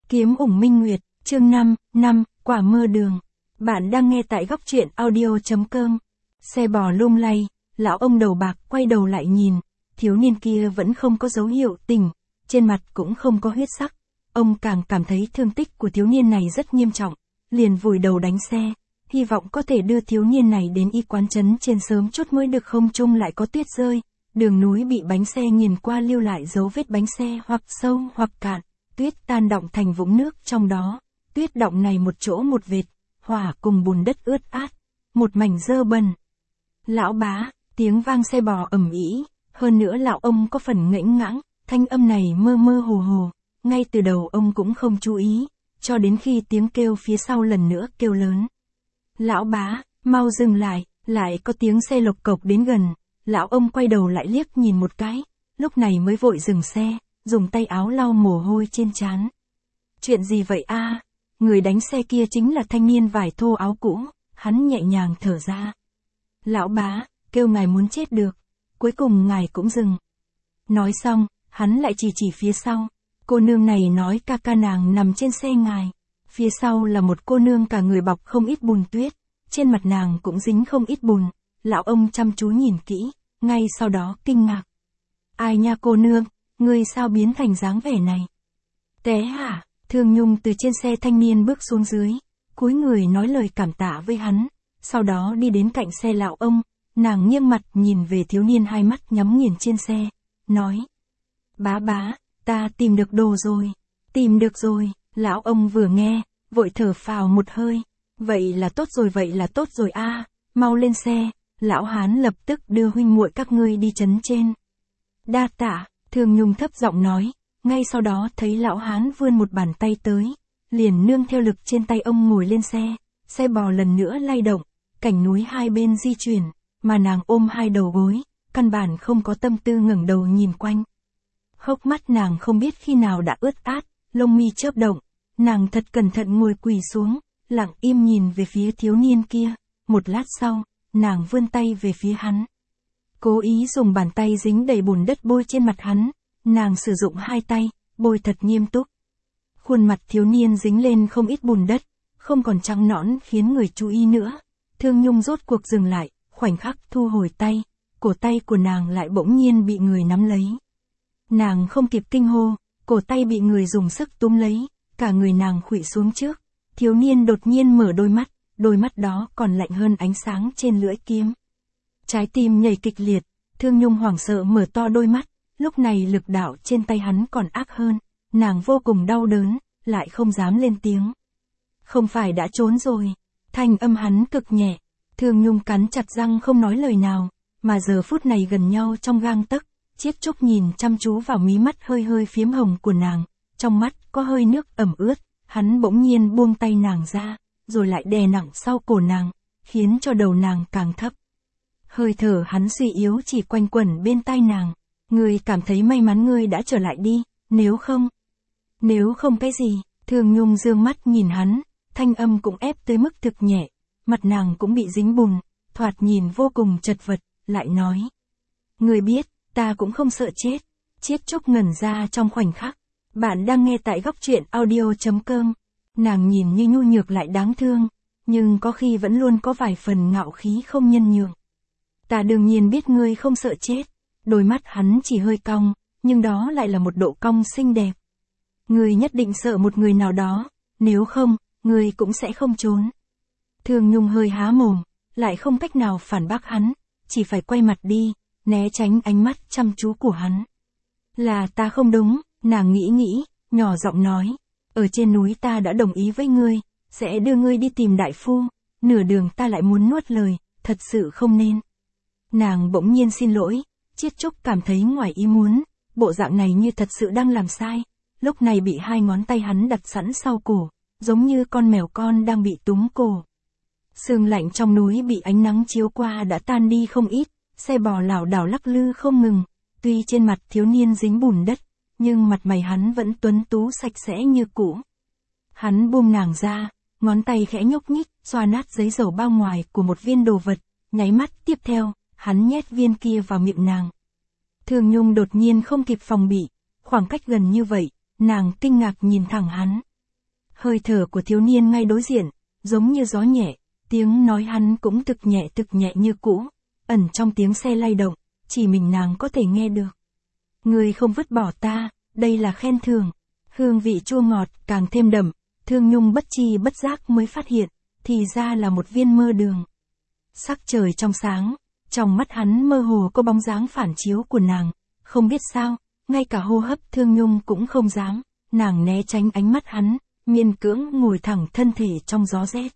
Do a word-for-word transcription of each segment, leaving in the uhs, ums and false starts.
Kiếm ủng minh nguyệt, chương năm, năm, quả mơ đường. Bạn đang nghe tại góc truyện audio.com. Xe bò lung lay, lão ông đầu bạc quay đầu lại nhìn, thiếu niên kia vẫn không có dấu hiệu tỉnh, trên mặt cũng không có huyết sắc. Ông càng cảm thấy thương tích của thiếu niên này rất nghiêm trọng, liền vùi đầu đánh xe, hy vọng có thể đưa thiếu niên này đến y quán trấn trên sớm chút mới được. Không trung lại có tuyết rơi, đường núi bị bánh xe nghiền qua lưu lại dấu vết bánh xe hoặc sâu hoặc cạn, tuyết tan đọng thành vũng nước trong đó, tuyết đọng này một chỗ một vệt, hòa cùng bùn đất ướt át, một mảnh dơ bẩn. Lão bá, tiếng vang xe bò ầm ĩ, hơn nữa lão ông có phần ngẫnh ngãng, thanh âm này mơ mơ hồ hồ, ngay từ đầu ông cũng không chú ý, cho đến khi tiếng kêu phía sau lần nữa kêu lớn. Lão bá, mau dừng lại, lại có tiếng xe lộc cộc đến gần, lão ông quay đầu lại liếc nhìn một cái, lúc này mới vội dừng xe, dùng tay áo lau mồ hôi trên trán. Chuyện gì vậy a? Người đánh xe kia chính là thanh niên vải thô áo cũ, hắn nhẹ nhàng thở ra. Lão bá, kêu ngài muốn chết được, cuối cùng ngài cũng dừng. Nói xong, hắn lại chỉ chỉ phía sau, cô nương này nói ca ca nàng nằm trên xe ngài. Phía sau là một cô nương cả người bọc không ít bùn tuyết, trên mặt nàng cũng dính không ít bùn, lão ông chăm chú nhìn kỹ, ngay sau đó kinh ngạc. Ai nha cô nương, ngươi sao biến thành dáng vẻ này? Té hả? Thương Nhung từ trên xe thanh niên bước xuống dưới, cúi người nói lời cảm tạ với hắn, sau đó đi đến cạnh xe lão ông, nàng nghiêng mặt nhìn về thiếu niên hai mắt nhắm nghiền trên xe, nói. Bá bá, ta tìm được đồ rồi, tìm được rồi, lão ông vừa nghe, vội thở phào một hơi, vậy là tốt rồi vậy là tốt rồi a, mau lên xe, lão hán lập tức đưa huynh muội các ngươi đi trấn trên. Đa tạ, Thương Nhung thấp giọng nói, ngay sau đó thấy lão hán vươn một bàn tay tới, liền nương theo lực trên tay ông ngồi lên xe, xe bò lần nữa lay động, cảnh núi hai bên di chuyển, mà nàng ôm hai đầu gối, căn bản không có tâm tư ngẩng đầu nhìn quanh. Hốc mắt nàng không biết khi nào đã ướt át, lông mi chớp động, nàng thật cẩn thận ngồi quỳ xuống, lặng im nhìn về phía thiếu niên kia, một lát sau, nàng vươn tay về phía hắn. Cố ý dùng bàn tay dính đầy bùn đất bôi trên mặt hắn, nàng sử dụng hai tay, bôi thật nghiêm túc. Khuôn mặt thiếu niên dính lên không ít bùn đất, không còn trắng nõn khiến người chú ý nữa. Thương Nhung rốt cuộc dừng lại, khoảnh khắc thu hồi tay, cổ tay của nàng lại bỗng nhiên bị người nắm lấy. Nàng không kịp kinh hô, cổ tay bị người dùng sức túm lấy, cả người nàng khuỵu xuống trước. Thiếu niên đột nhiên mở đôi mắt, đôi mắt đó còn lạnh hơn ánh sáng trên lưỡi kiếm. Trái tim nhảy kịch liệt, Thương Nhung hoảng sợ mở to đôi mắt, lúc này lực đạo trên tay hắn còn ác hơn, nàng vô cùng đau đớn, lại không dám lên tiếng. Không phải đã trốn rồi, thanh âm hắn cực nhẹ, Thương Nhung cắn chặt răng không nói lời nào, mà giờ phút này gần nhau trong gang tấc, Chiết Trúc nhìn chăm chú vào mí mắt hơi hơi phiếm hồng của nàng, trong mắt có hơi nước ẩm ướt, hắn bỗng nhiên buông tay nàng ra, rồi lại đè nặng sau cổ nàng, khiến cho đầu nàng càng thấp. Hơi thở hắn suy yếu chỉ quanh quẩn bên tai nàng, ngươi cảm thấy may mắn ngươi đã trở lại đi, nếu không. Nếu không cái gì, Thương Nhung dương mắt nhìn hắn, thanh âm cũng ép tới mức thực nhẹ, mặt nàng cũng bị dính bùn, thoạt nhìn vô cùng chật vật, lại nói. Ngươi biết, ta cũng không sợ chết. Chiết Trúc ngẩn ra trong khoảnh khắc. Bạn đang nghe tại góc truyện audio.com. Nàng nhìn như nhu nhược lại đáng thương, nhưng có khi vẫn luôn có vài phần ngạo khí không nhân nhượng. Ta đương nhiên biết ngươi không sợ chết. Đôi mắt hắn chỉ hơi cong, nhưng đó lại là một độ cong xinh đẹp. Ngươi nhất định sợ một người nào đó, nếu không, ngươi cũng sẽ không trốn. Thương Nhung hơi há mồm, lại không cách nào phản bác hắn, chỉ phải quay mặt đi, né tránh ánh mắt chăm chú của hắn. Là ta không đúng, nàng nghĩ nghĩ, nhỏ giọng nói, ở trên núi ta đã đồng ý với ngươi, sẽ đưa ngươi đi tìm đại phu, nửa đường ta lại muốn nuốt lời, thật sự không nên. Nàng bỗng nhiên xin lỗi, Chiết Trúc cảm thấy ngoài ý muốn, bộ dạng này như thật sự đang làm sai, lúc này bị hai ngón tay hắn đặt sẵn sau cổ, giống như con mèo con đang bị túm cổ. Sương lạnh trong núi bị ánh nắng chiếu qua đã tan đi không ít, xe bò lảo đảo lắc lư không ngừng, tuy trên mặt thiếu niên dính bùn đất, nhưng mặt mày hắn vẫn tuấn tú sạch sẽ như cũ. Hắn buông nàng ra, ngón tay khẽ nhúc nhích, xoa nát giấy dầu bao ngoài của một viên đồ vật, nháy mắt tiếp theo, hắn nhét viên kia vào miệng nàng. Thương Nhung đột nhiên không kịp phòng bị, khoảng cách gần như vậy, nàng kinh ngạc nhìn thẳng hắn, Hơi thở của thiếu niên ngay đối diện, giống như gió nhẹ, tiếng nói hắn cũng thực nhẹ thực nhẹ như cũ, ẩn trong tiếng xe lay động, chỉ mình nàng có thể nghe được. Ngươi không vứt bỏ ta, đây là khen thưởng. Hương vị chua ngọt càng thêm đậm, Thương Nhung bất chi bất giác mới phát hiện, thì ra là một viên mơ đường. Sắc trời trong sáng, trong mắt hắn mơ hồ có bóng dáng phản chiếu của nàng, không biết sao, ngay cả hô hấp Thương Nhung cũng không dám, nàng né tránh ánh mắt hắn, miên cưỡng ngồi thẳng thân thể trong gió rét.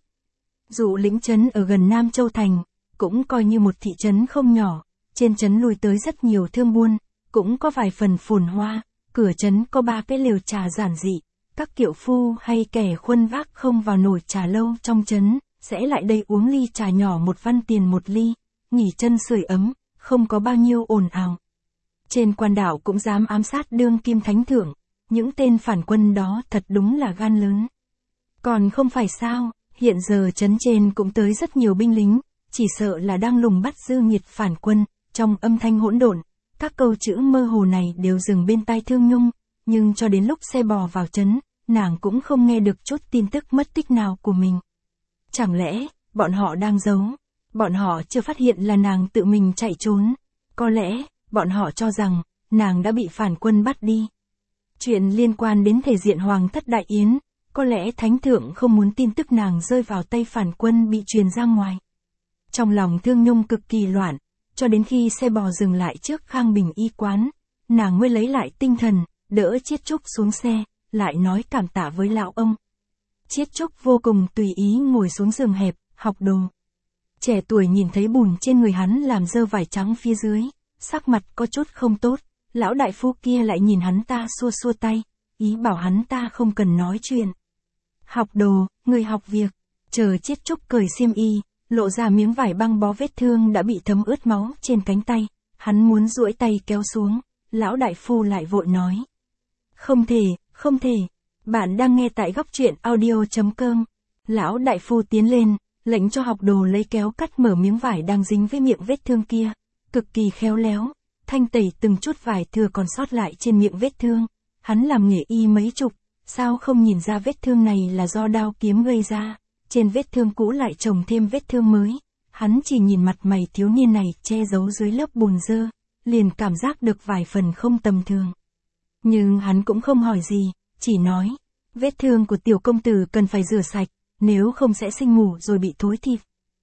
Dụ Lĩnh trấn ở gần Nam Châu Thành, cũng coi như một thị trấn không nhỏ, trên trấn lui tới rất nhiều thương buôn, cũng có vài phần phồn hoa, cửa trấn có ba cái lều trà giản dị, các kiệu phu hay kẻ khuân vác không vào nổi trà lâu trong trấn, sẽ lại đây uống ly trà nhỏ một văn tiền một ly, nghỉ chân sưởi ấm, không có bao nhiêu ồn ào. Trên quan đảo cũng dám ám sát đương kim thánh thượng, những tên phản quân đó thật đúng là gan lớn. Còn không phải sao, hiện giờ trấn trên cũng tới rất nhiều binh lính, chỉ sợ là đang lùng bắt dư nghiệt phản quân, trong âm thanh hỗn độn, các câu chữ mơ hồ này đều dừng bên tai Thương Nhung, nhưng cho đến lúc xe bò vào trấn, nàng cũng không nghe được chút tin tức mất tích nào của mình. Chẳng lẽ, bọn họ đang giấu, bọn họ chưa phát hiện là nàng tự mình chạy trốn, có lẽ, bọn họ cho rằng, nàng đã bị phản quân bắt đi. Chuyện liên quan đến thể diện Hoàng thất Đại Yến, có lẽ thánh thượng không muốn tin tức nàng rơi vào tay phản quân bị truyền ra ngoài. Trong lòng Thương Nhung cực kỳ loạn, cho đến khi xe bò dừng lại trước Khang Bình y quán, nàng mới lấy lại tinh thần, đỡ Chiết Trúc xuống xe, lại nói cảm tạ với lão ông. Chiết Trúc vô cùng tùy ý ngồi xuống giường hẹp, học đồ. Trẻ tuổi nhìn thấy bùn trên người hắn làm dơ vải trắng phía dưới, sắc mặt có chút không tốt, lão đại phu kia lại nhìn hắn ta xua xua tay, ý bảo hắn ta không cần nói chuyện. Học đồ, người học việc, chờ Chiết Trúc cởi xiêm y, lộ ra miếng vải băng bó vết thương đã bị thấm ướt máu trên cánh tay, hắn muốn duỗi tay kéo xuống, lão đại phu lại vội nói. Không thể, không thể, bạn đang nghe tại góc truyện audio chấm com. Lão đại phu tiến lên, lệnh cho học đồ lấy kéo cắt mở miếng vải đang dính với miệng vết thương kia, cực kỳ khéo léo, thanh tẩy từng chút vải thừa còn sót lại trên miệng vết thương. Hắn làm nghề y mấy chục, sao không nhìn ra vết thương này là do đao kiếm gây ra, trên vết thương cũ lại trồng thêm vết thương mới. Hắn chỉ nhìn mặt mày thiếu niên này che giấu dưới lớp bùn dơ, liền cảm giác được vài phần không tầm thường. Nhưng hắn cũng không hỏi gì, chỉ nói, vết thương của tiểu công tử cần phải rửa sạch, nếu không sẽ sinh mủ rồi bị thối thịt.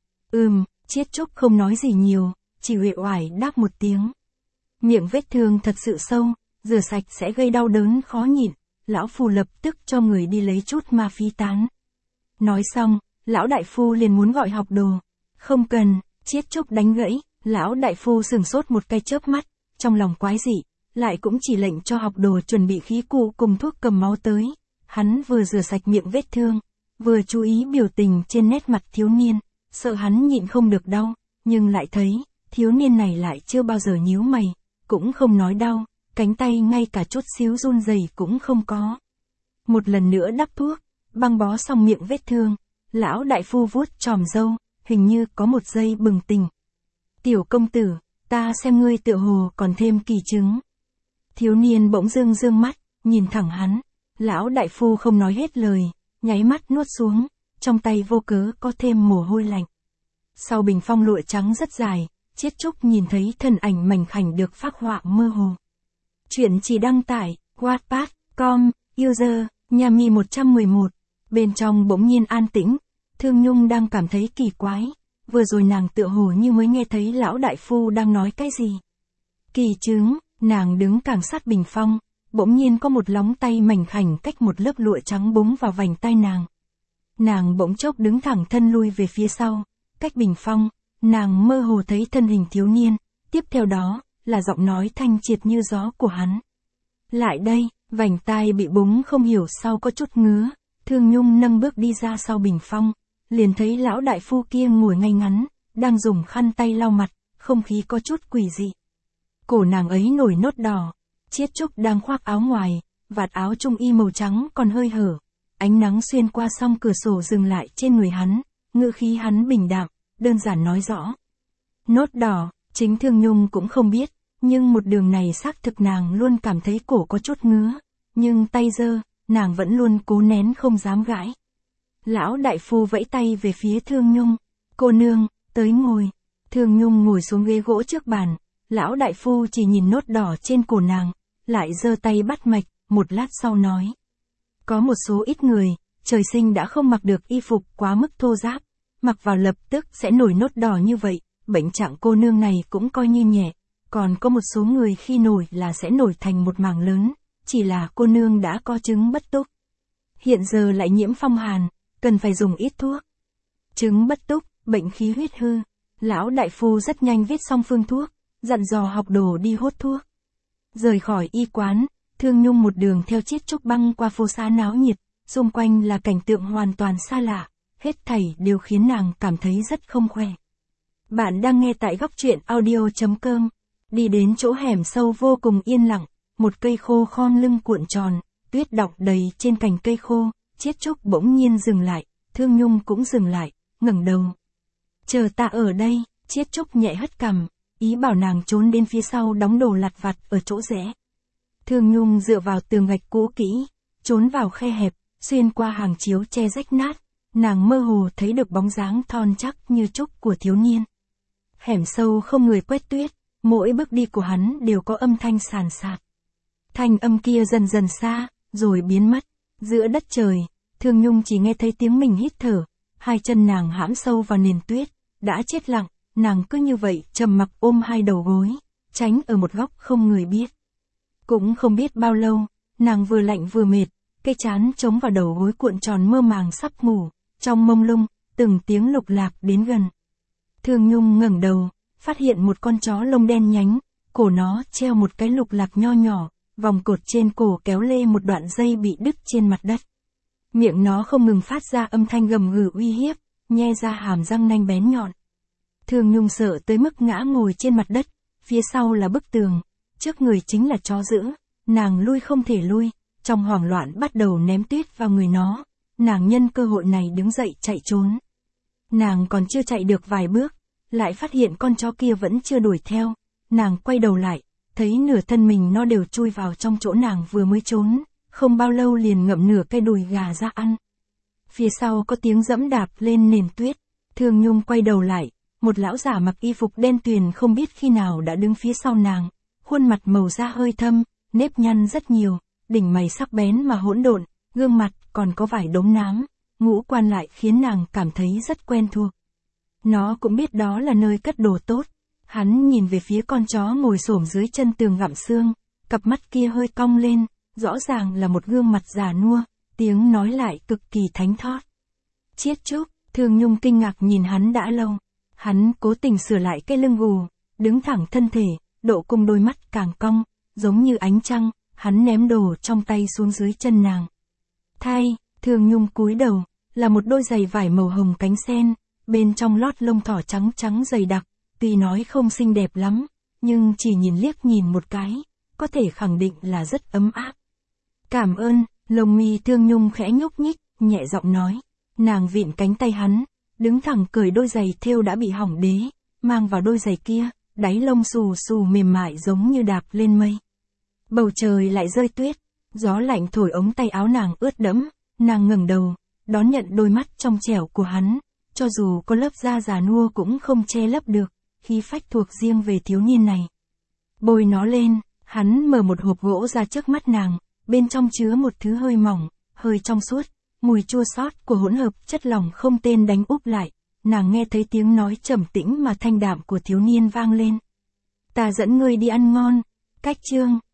Ừm, Chiết Trúc không nói gì nhiều, chỉ uể oải đáp một tiếng. Miệng vết thương thật sự sâu, rửa sạch sẽ gây đau đớn khó nhịn, lão phu lập tức cho người đi lấy chút ma phi tán. Nói xong, lão đại phu liền muốn gọi học đồ. Không cần, Chiết Trúc đánh gãy, lão đại phu sửng sốt một cái chớp mắt, trong lòng quái dị, lại cũng chỉ lệnh cho học đồ chuẩn bị khí cụ cùng thuốc cầm máu tới. Hắn vừa rửa sạch miệng vết thương, vừa chú ý biểu tình trên nét mặt thiếu niên, sợ hắn nhịn không được đau, nhưng lại thấy, thiếu niên này lại chưa bao giờ nhíu mày, cũng không nói đau, cánh tay ngay cả chút xíu run rẩy cũng không có. Một lần nữa đắp thuốc, băng bó xong miệng vết thương, lão đại phu vuốt chòm râu, hình như có một giây bừng tỉnh. Tiểu công tử, ta xem ngươi tựa hồ còn thêm kỳ chứng. Thiếu niên bỗng dưng dương mắt, nhìn thẳng hắn, lão đại phu không nói hết lời, nháy mắt nuốt xuống, trong tay vô cớ có thêm mồ hôi lạnh. Sau bình phong lụa trắng rất dài, Chiết Trúc nhìn thấy thân ảnh mảnh khảnh được phác họa mơ hồ. Chuyện chỉ đăng tải, wattpad chấm com, user, Nhami một trăm mười một. Bên trong bỗng nhiên an tĩnh, Thương Nhung đang cảm thấy kỳ quái, vừa rồi nàng tựa hồ như mới nghe thấy lão đại phu đang nói cái gì. Kỳ chứng, nàng đứng càng sát bình phong, bỗng nhiên có một lóng tay mảnh khảnh cách một lớp lụa trắng búng vào vành tai nàng. Nàng bỗng chốc đứng thẳng thân lui về phía sau, cách bình phong, nàng mơ hồ thấy thân hình thiếu niên, tiếp theo đó, là giọng nói thanh triệt như gió của hắn. Lại đây, vành tai bị búng không hiểu sao có chút ngứa, Thương Nhung nâng bước đi ra sau bình phong, liền thấy lão đại phu kia ngồi ngay ngắn, đang dùng khăn tay lau mặt, không khí có chút quỷ dị. Cổ nàng ấy nổi nốt đỏ, Chiết Trúc đang khoác áo ngoài, vạt áo trung y màu trắng còn hơi hở, ánh nắng xuyên qua song cửa sổ dừng lại trên người hắn, ngữ khí hắn bình đạm, đơn giản nói rõ. Nốt đỏ, chính Thương Nhung cũng không biết, nhưng một đường này xác thực nàng luôn cảm thấy cổ có chút ngứa, nhưng tay dơ, nàng vẫn luôn cố nén không dám gãi. Lão đại phu vẫy tay về phía Thương Nhung, cô nương, tới ngồi. Thương Nhung ngồi xuống ghế gỗ trước bàn, lão đại phu chỉ nhìn nốt đỏ trên cổ nàng, lại giơ tay bắt mạch, một lát sau nói. Có một số ít người, trời sinh đã không mặc được y phục quá mức thô ráp, mặc vào lập tức sẽ nổi nốt đỏ như vậy, bệnh trạng cô nương này cũng coi như nhẹ, còn có một số người khi nổi là sẽ nổi thành một mảng lớn, chỉ là cô nương đã có chứng bất túc. Hiện giờ lại nhiễm phong hàn, cần phải dùng ít thuốc. Chứng bất túc, bệnh khí huyết hư, lão đại phu rất nhanh viết xong phương thuốc, dặn dò học đồ đi hốt thuốc. Rời khỏi y quán, Thương Nhung một đường theo chiếc trúc băng qua phố xá náo nhiệt, xung quanh là cảnh tượng hoàn toàn xa lạ, hết thảy đều khiến nàng cảm thấy rất không khỏe. Bạn đang nghe tại góc truyện audio chấm com. Đi đến chỗ hẻm sâu vô cùng yên lặng, một cây khô khom lưng cuộn tròn, tuyết đọng đầy trên cành cây khô, chiếc trúc bỗng nhiên dừng lại, Thương Nhung cũng dừng lại, ngẩng đầu. Chờ ta ở đây, chiếc trúc nhẹ hất cằm, ý bảo nàng trốn đến phía sau đóng đồ lặt vặt ở chỗ rẽ. Thương Nhung dựa vào tường gạch cũ kỹ, trốn vào khe hẹp, xuyên qua hàng chiếu che rách nát, nàng mơ hồ thấy được bóng dáng thon chắc như trúc của thiếu niên. Hẻm sâu không người quét tuyết, mỗi bước đi của hắn đều có âm thanh sàn sạt. Thanh âm kia dần dần xa, rồi biến mất. Giữa đất trời, Thương Nhung chỉ nghe thấy tiếng mình hít thở, hai chân nàng hãm sâu vào nền tuyết, đã chết lặng, nàng cứ như vậy trầm mặc ôm hai đầu gối, tránh ở một góc không người biết. Cũng không biết bao lâu, nàng vừa lạnh vừa mệt, cây trán chống vào đầu gối cuộn tròn mơ màng sắp ngủ, trong mông lung, từng tiếng lục lạc đến gần. Thương Nhung ngẩng đầu, phát hiện một con chó lông đen nhánh, cổ nó treo một cái lục lạc nho nhỏ, vòng cột trên cổ kéo lê một đoạn dây bị đứt trên mặt đất. Miệng nó không ngừng phát ra âm thanh gầm gừ uy hiếp, nhe ra hàm răng nanh bén nhọn. Thương Nhung sợ tới mức ngã ngồi trên mặt đất, phía sau là bức tường, trước người chính là chó dữ, nàng lui không thể lui, trong hoảng loạn bắt đầu ném tuyết vào người nó, nàng nhân cơ hội này đứng dậy chạy trốn. Nàng còn chưa chạy được vài bước, lại phát hiện con chó kia vẫn chưa đuổi theo, nàng quay đầu lại, thấy nửa thân mình nó đều chui vào trong chỗ nàng vừa mới trốn, không bao lâu liền ngậm nửa cây đùi gà ra ăn. Phía sau có tiếng dẫm đạp lên nền tuyết, Thương Nhung quay đầu lại, một lão giả mặc y phục đen tuyền không biết khi nào đã đứng phía sau nàng, khuôn mặt màu da hơi thâm, nếp nhăn rất nhiều, đỉnh mày sắc bén mà hỗn độn, gương mặt còn có vài đốm nám, ngũ quan lại khiến nàng cảm thấy rất quen thuộc. Nó cũng biết đó là nơi cất đồ tốt. Hắn nhìn về phía con chó ngồi xổm dưới chân tường gặm xương, cặp mắt kia hơi cong lên, rõ ràng là một gương mặt già nua, tiếng nói lại cực kỳ thánh thót. Chiết Trúc, Thương Nhung kinh ngạc nhìn hắn đã lâu. Hắn cố tình sửa lại cái lưng gù, đứng thẳng thân thể, độ cung đôi mắt càng cong, giống như ánh trăng, hắn ném đồ trong tay xuống dưới chân nàng. Thay, Thương Nhung cúi đầu, là một đôi giày vải màu hồng cánh sen, bên trong lót lông thỏ trắng trắng dày đặc, tuy nói không xinh đẹp lắm, nhưng chỉ nhìn liếc nhìn một cái, có thể khẳng định là rất ấm áp. Cảm ơn, lông mi Thương Nhung khẽ nhúc nhích, nhẹ giọng nói, nàng vịn cánh tay hắn, đứng thẳng cởi đôi giày thêu đã bị hỏng đế, mang vào đôi giày kia, đáy lông xù xù mềm mại giống như đạp lên mây. Bầu trời lại rơi tuyết, gió lạnh thổi ống tay áo nàng ướt đẫm, nàng ngẩng đầu, đón nhận đôi mắt trong trẻo của hắn, cho dù có lớp da già nua cũng không che lấp được, khí phách thuộc riêng về thiếu niên này. Bôi nó lên, hắn mở một hộp gỗ ra trước mắt nàng, bên trong chứa một thứ hơi mỏng, hơi trong suốt, mùi chua xót của hỗn hợp chất lỏng không tên đánh úp lại, nàng nghe thấy tiếng nói trầm tĩnh mà thanh đạm của thiếu niên vang lên. Ta dẫn ngươi đi ăn ngon, cách chương.